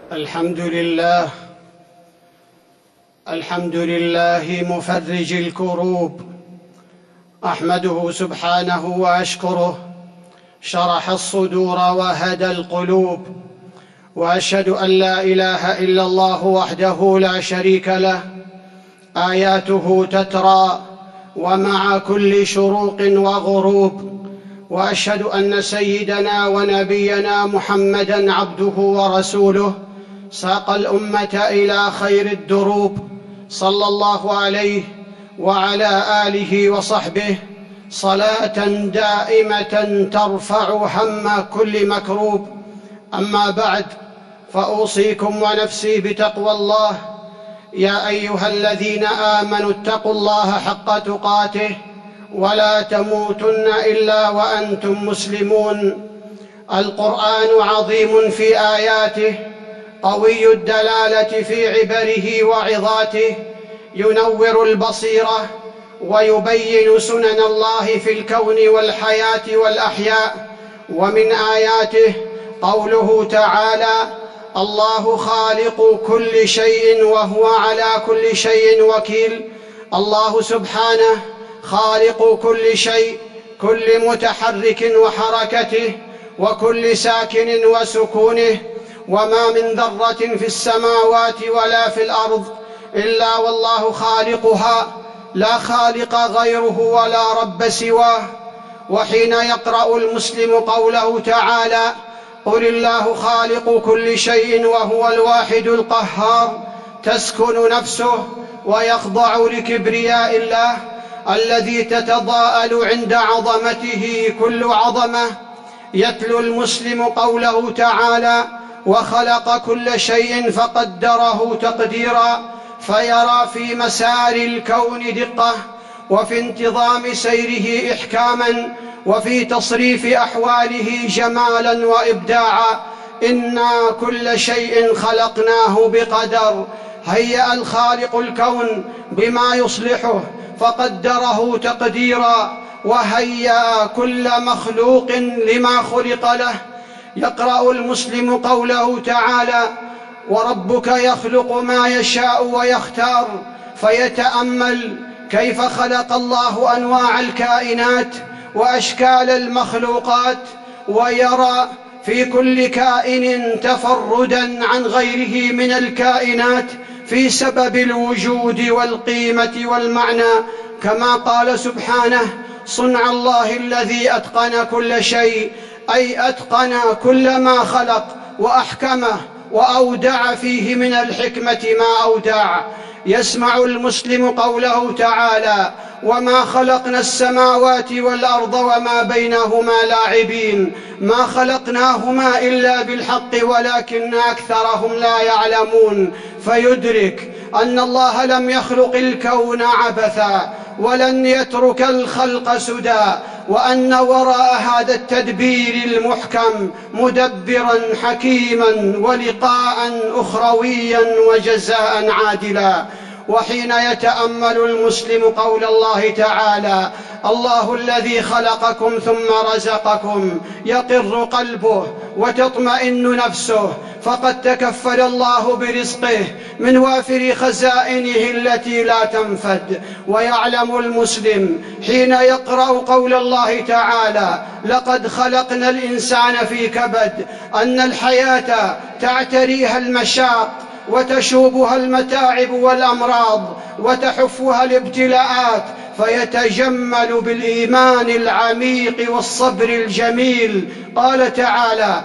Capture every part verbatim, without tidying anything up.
الحمد لله الحمد لله مفرج الكروب، أحمده سبحانه وأشكره شرح الصدور وهدى القلوب، وأشهد أن لا إله إلا الله وحده لا شريك له، آياته تترى ومع كل شروق وغروب، وأشهد أن سيدنا ونبينا محمدًا عبده ورسوله ساق الأمة إلى خير الدروب، صلى الله عليه وعلى آله وصحبه صلاة دائمة ترفع هم كل مكروب. أما بعد، فأوصيكم ونفسي بتقوى الله. يا أيها الذين آمنوا اتقوا الله حق تقاته ولا تموتن إلا وأنتم مسلمون. القرآن عظيم في آياته، قوي الدلالة في عبره وعظاته، ينور البصيرة ويبين سنن الله في الكون والحياة والأحياء. ومن آياته قوله تعالى: الله خالق كل شيء وهو على كل شيء وكيل. الله سبحانه خالق كل شيء، كل متحرك وحركته، وكل ساكن وسكونه، وما من ذرة في السماوات ولا في الأرض إلا والله خالقها، لا خالق غيره ولا رب سواه. وحين يقرأ المسلم قوله تعالى: قل الله خالق كل شيء وهو الواحد القهار، تسكن نفسه ويخضع لكبرياء الله الذي تتضاءل عند عظمته كل عظمة. يتلو المسلم قوله تعالى: وخلق كل شيء فقدره تقديرا، فيرى في مسار الكون دقة، وفي انتظام سيره إحكاما، وفي تصريف أحواله جمالا وإبداعا. إنا كل شيء خلقناه بقدر. هيأ الخالق الكون بما يصلحه فقدره تقديرا، وهيأ كل مخلوق لما خلق له. يقرأ المسلم قوله تعالى: وربك يخلق ما يشاء ويختار، فيتأمل كيف خلق الله أنواع الكائنات وأشكال المخلوقات، ويرى في كل كائن تفردًا عن غيره من الكائنات في سبب الوجود والقيمة والمعنى، كما قال سبحانه: صنع الله الذي أتقن كل شيء، أي أتقن كل ما خلق وأحكمه وأودع فيه من الحكمة ما أودع. يسمع المسلم قوله تعالى: وما خلقنا السماوات والأرض وما بينهما لاعبين، ما خلقناهما إلا بالحق ولكن أكثرهم لا يعلمون. فيدرك أن الله لم يخلق الكون عبثا، ولن يترك الخلق سدى، وأن وراء هذا التدبير المحكم مدبرا حكيما ولقاء أخرويا وجزاء عادلا. وحين يتأمل المسلم قول الله تعالى: الله الذي خلقكم ثم رزقكم، يقر قلبه وتطمئن نفسه، فقد تكفل الله برزقه من وافر خزائنه التي لا تنفد. ويعلم المسلم حين يقرأ قول الله تعالى: لقد خلقنا الإنسان في كبد، أن الحياة تعتريها المشاق وتشوبها المتاعب والأمراض وتحفها الابتلاءات، فيتجمل بالإيمان العميق والصبر الجميل. قال تعالى: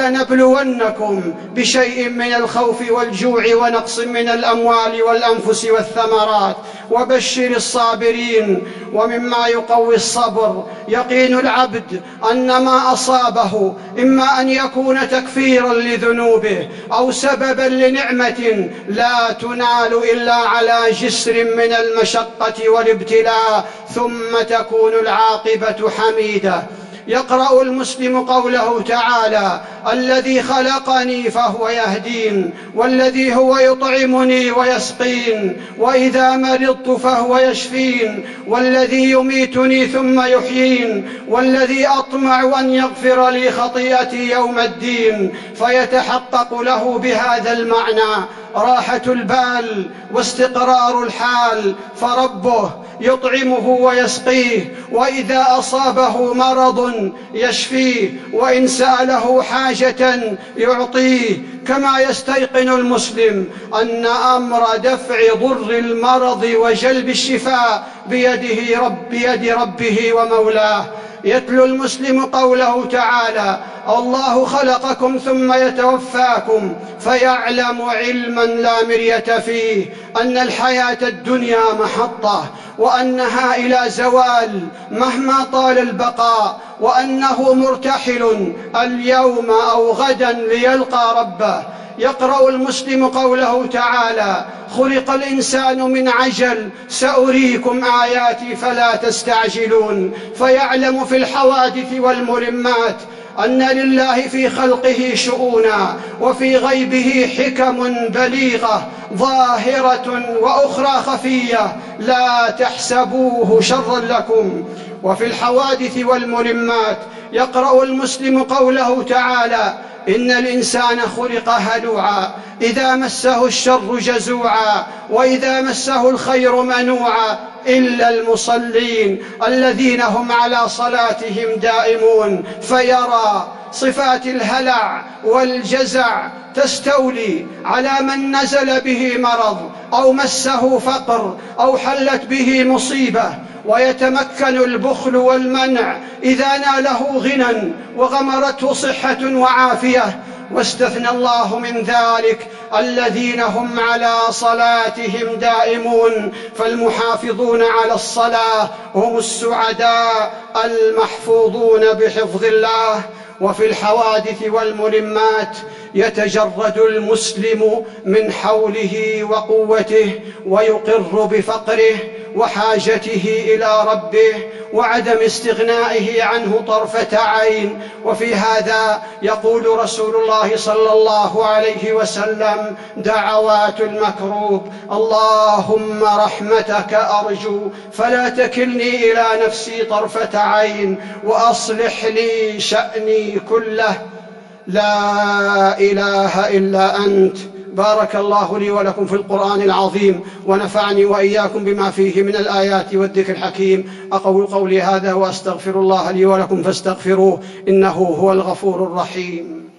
ولنبلونكم بشيء من الخوف والجوع ونقص من الأموال والأنفس والثمرات وبشر الصابرين. ومما يقوي الصبر يقين العبد أن ما أصابه إما أن يكون تكفيرا لذنوبه أو سببا لنعمة لا تنال إلا على جسر من المشقة والابتلاء، ثم تكون العاقبة حميدة. يقرأ المسلم قوله تعالى: الذي خلقني فهو يهدين، والذي هو يطعمني ويسقين، وإذا مرضت فهو يشفين، والذي يميتني ثم يحيين، والذي أطمع أن يغفر لي خطيئتي يوم الدين. فيتحقق له بهذا المعنى راحة البال واستقرار الحال، فربه يطعمه ويسقيه، وإذا أصابه مرض يشفيه، وإن سأله حاجة يعطيه. كما يستيقن المسلم أن أمر دفع ضر المرض وجلب الشفاء بيده رب بيد ربه ومولاه. يتلو المسلم قوله تعالى: الله خلقكم ثم يتوفاكم، فيعلم علما لا مرية فيه أن الحياة الدنيا محطة، وأنها إلى زوال مهما طال البقاء، وأنه مرتحل اليوم أو غدا ليلقى ربه. يقرأ المسلم قوله تعالى: خلق الإنسان من عجل، سأريكم آياتي فلا تستعجلون. فيعلم في الحوادث والملمات أن لله في خلقه شؤونا، وفي غيبه حكم بليغة ظاهرة وأخرى خفية لا تحسبوه شرا لكم. وفي الحوادث والملمات يقرأ المسلم قوله تعالى: إن الإنسان خلق هلوعا، إذا مسه الشر جزوعا، وإذا مسه الخير منوعا، إلا المصلين الذين هم على صلاتهم دائمون. فيرى صفات الهلع والجزع تستولي على من نزل به مرض أو مسه فقر أو حلت به مصيبة، ويتمكن البخل والمنع إذا ناله غنى وغمرته صحة وعافية. واستثنى الله من ذلك الذين هم على صلاتهم دائمون، فالمحافظون على الصلاة هم السعداء المحفوظون بحفظ الله. وفي الحوادث والملمات يتجرد المسلم من حوله وقوته، ويقر بفقره وحاجته إلى ربه وعدم استغنائه عنه طرفة عين. وفي هذا يقول رسول الله صلى الله عليه وسلم: دعوات المكروب، اللهم رحمتك أرجو فلا تكلني إلى نفسي طرفة عين، وأصلح لي شأني كله، لا إله إلا أنت. بارك الله لي ولكم في القرآن العظيم، ونفعني وإياكم بما فيه من الآيات والذكر الحكيم. أقول قولي هذا وأستغفر الله لي ولكم فاستغفروه، إنه هو الغفور الرحيم.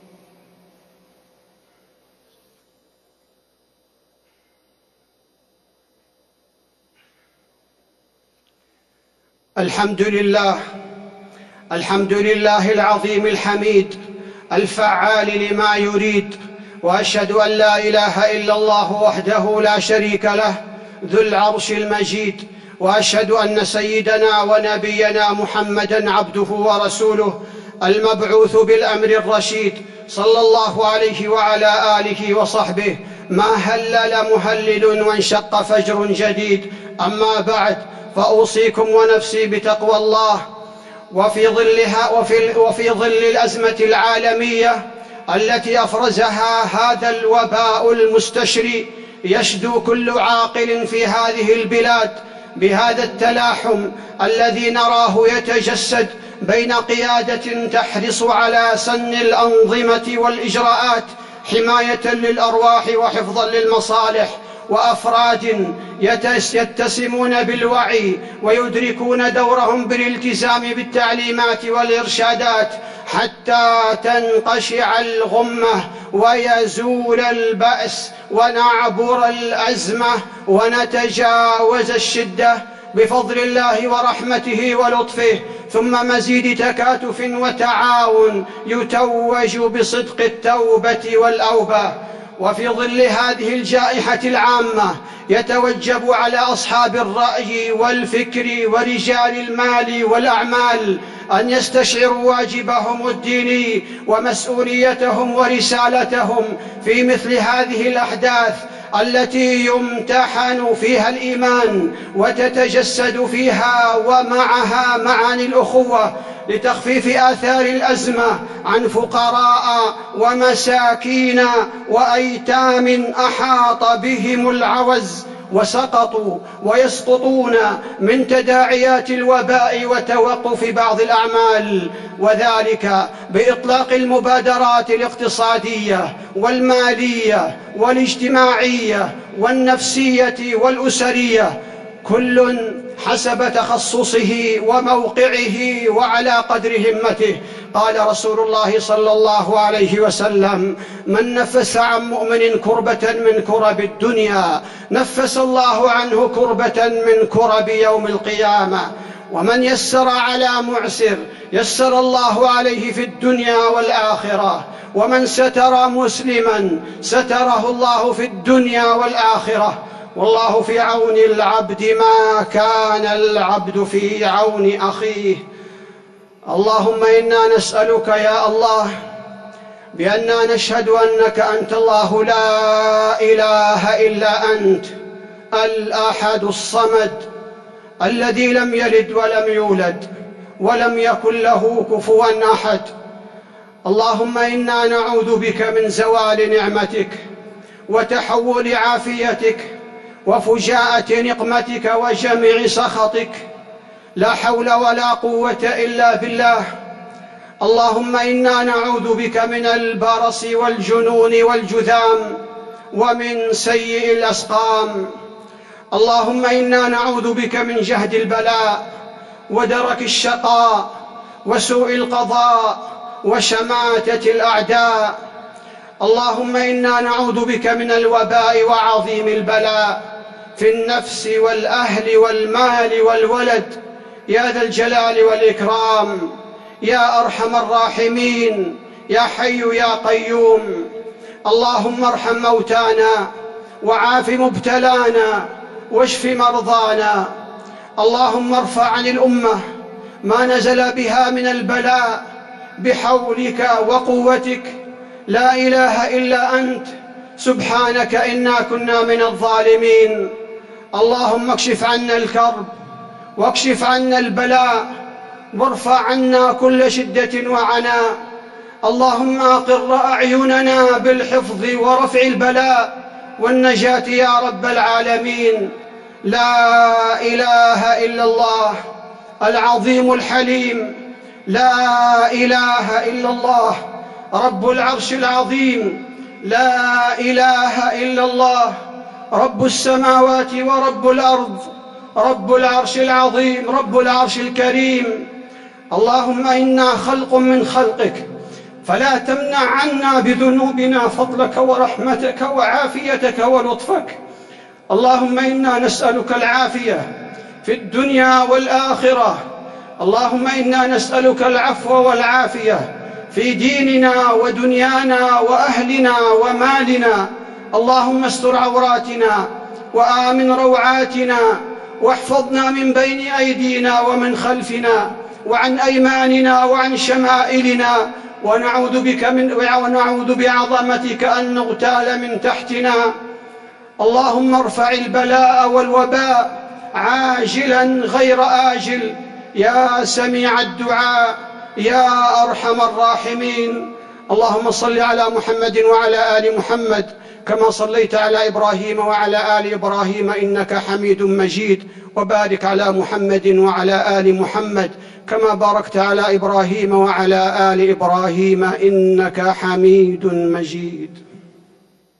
الحمد لله، الحمد لله العظيم الحميد الفعال لما يريد، وأشهد أن لا إله إلا الله وحده لا شريك له ذو العرش المجيد، وأشهد أن سيدنا ونبينا محمدًا عبده ورسوله المبعوث بالأمر الرشيد صلى الله عليه وعلى آله وصحبه. ما هلل مهلل وانشق فجر جديد. أما بعد، فأوصيكم ونفسي بتقوى الله. وفي ظلها وفي, وفي ظل الأزمة العالمية التي أفرزها هذا الوباء المستشري، يشدو كل عاقل في هذه البلاد بهذا التلاحم الذي نراه يتجسد بين قيادة تحرص على سن الأنظمة والإجراءات حماية للأرواح وحفظا للمصالح، وأفراد يتسمون بالوعي ويدركون دورهم بالالتزام بالتعليمات والإرشادات حتى تنقشع الغمة ويزول البأس ونعبر الأزمة ونتجاوز الشدة بفضل الله ورحمته ولطفه، ثم مزيد تكاتف وتعاون يتوج بصدق التوبة والأوبة. وفي ظل هذه الجائحة العامة يتوجب على أصحاب الرأي والفكر ورجال المال والأعمال أن يستشعروا واجبهم الديني ومسؤوليتهم ورسالتهم في مثل هذه الأحداث التي يمتحن فيها الإيمان وتتجسد فيها ومعها معاني الأخوة لتخفيف آثار الأزمة عن فقراء ومساكين وأيتام أحاط بهم العوز وسقطوا ويسقطون من تداعيات الوباء وتوقف بعض الأعمال، وذلك بإطلاق المبادرات الاقتصادية والمالية والاجتماعية والنفسية والأسرية، كل حسب تخصصه وموقعه وعلى قدر همته. قال رسول الله صلى الله عليه وسلم: من نفس عن مؤمن كربة من كرب الدنيا نفس الله عنه كربة من كرب يوم القيامة، ومن يسر على معسر يسر الله عليه في الدنيا والآخرة، ومن ستر مسلما ستره الله في الدنيا والآخرة، والله في عون العبد ما كان العبد في عون أخيه. اللهم إنا نسألك يا الله بأننا نشهد أنك أنت الله لا إله إلا أنت الأحد الصمد الذي لم يلد ولم يولد ولم يكن له كفوا أحد. اللهم إنا نعوذ بك من زوال نعمتك وتحول عافيتك وفجاءة نقمتك وجميع سخطك، لا حول ولا قوة إلا بالله. اللهم إنا نعوذ بك من البرص والجنون والجذام ومن سيء الأسقام. اللهم إنا نعوذ بك من جهد البلاء ودرك الشقاء وسوء القضاء وشماتة الأعداء. اللهم إنا نعوذ بك من الوباء وعظيم البلاء في النفس والأهل والمال والولد، يا ذا الجلال والإكرام، يا أرحم الراحمين، يا حي يا قيوم. اللهم ارحم موتانا وعاف مبتلانا واشف مرضانا. اللهم ارفع عن الأمة ما نزل بها من البلاء بحولك وقوتك، لا إله إلا أنت، سبحانك إنا كنا من الظالمين. اللهم اكشف عنا الكرب واكشف عنا البلاء وارفع عنا كل شدة وعناء. اللهم أقر أعيننا بالحفظ ورفع البلاء والنجاة يا رب العالمين. لا إله إلا الله العظيم الحليم، لا إله إلا الله رب العرش العظيم، لا إله إلا الله رب السماوات ورب الأرض، رب العرش العظيم، رب العرش الكريم. اللهم إنا خلق من خلقك، فلا تمنع عنا بذنوبنا فضلك ورحمتك وعافيتك ولطفك. اللهم إنا نسألك العافية في الدنيا والآخرة. اللهم إنا نسألك العفو والعافية في ديننا ودنيانا وأهلنا ومالنا. اللهم استر عوراتنا وآمن روعاتنا، واحفظنا من بين أيدينا ومن خلفنا وعن أيماننا وعن شمائلنا، ونعوذ بك من ونعوذ بعظمتك أن نغتال من تحتنا. اللهم ارفع البلاء والوباء عاجلا غير آجل، يا سميع الدعاء، يا أرحم الراحمين. اللهم صل على محمد وعلى آل محمد كما صليت على إبراهيم وعلى آل إبراهيم إنك حميد مجيد، وبارك على محمد وعلى آل محمد كما باركت على إبراهيم وعلى آل إبراهيم إنك حميد مجيد.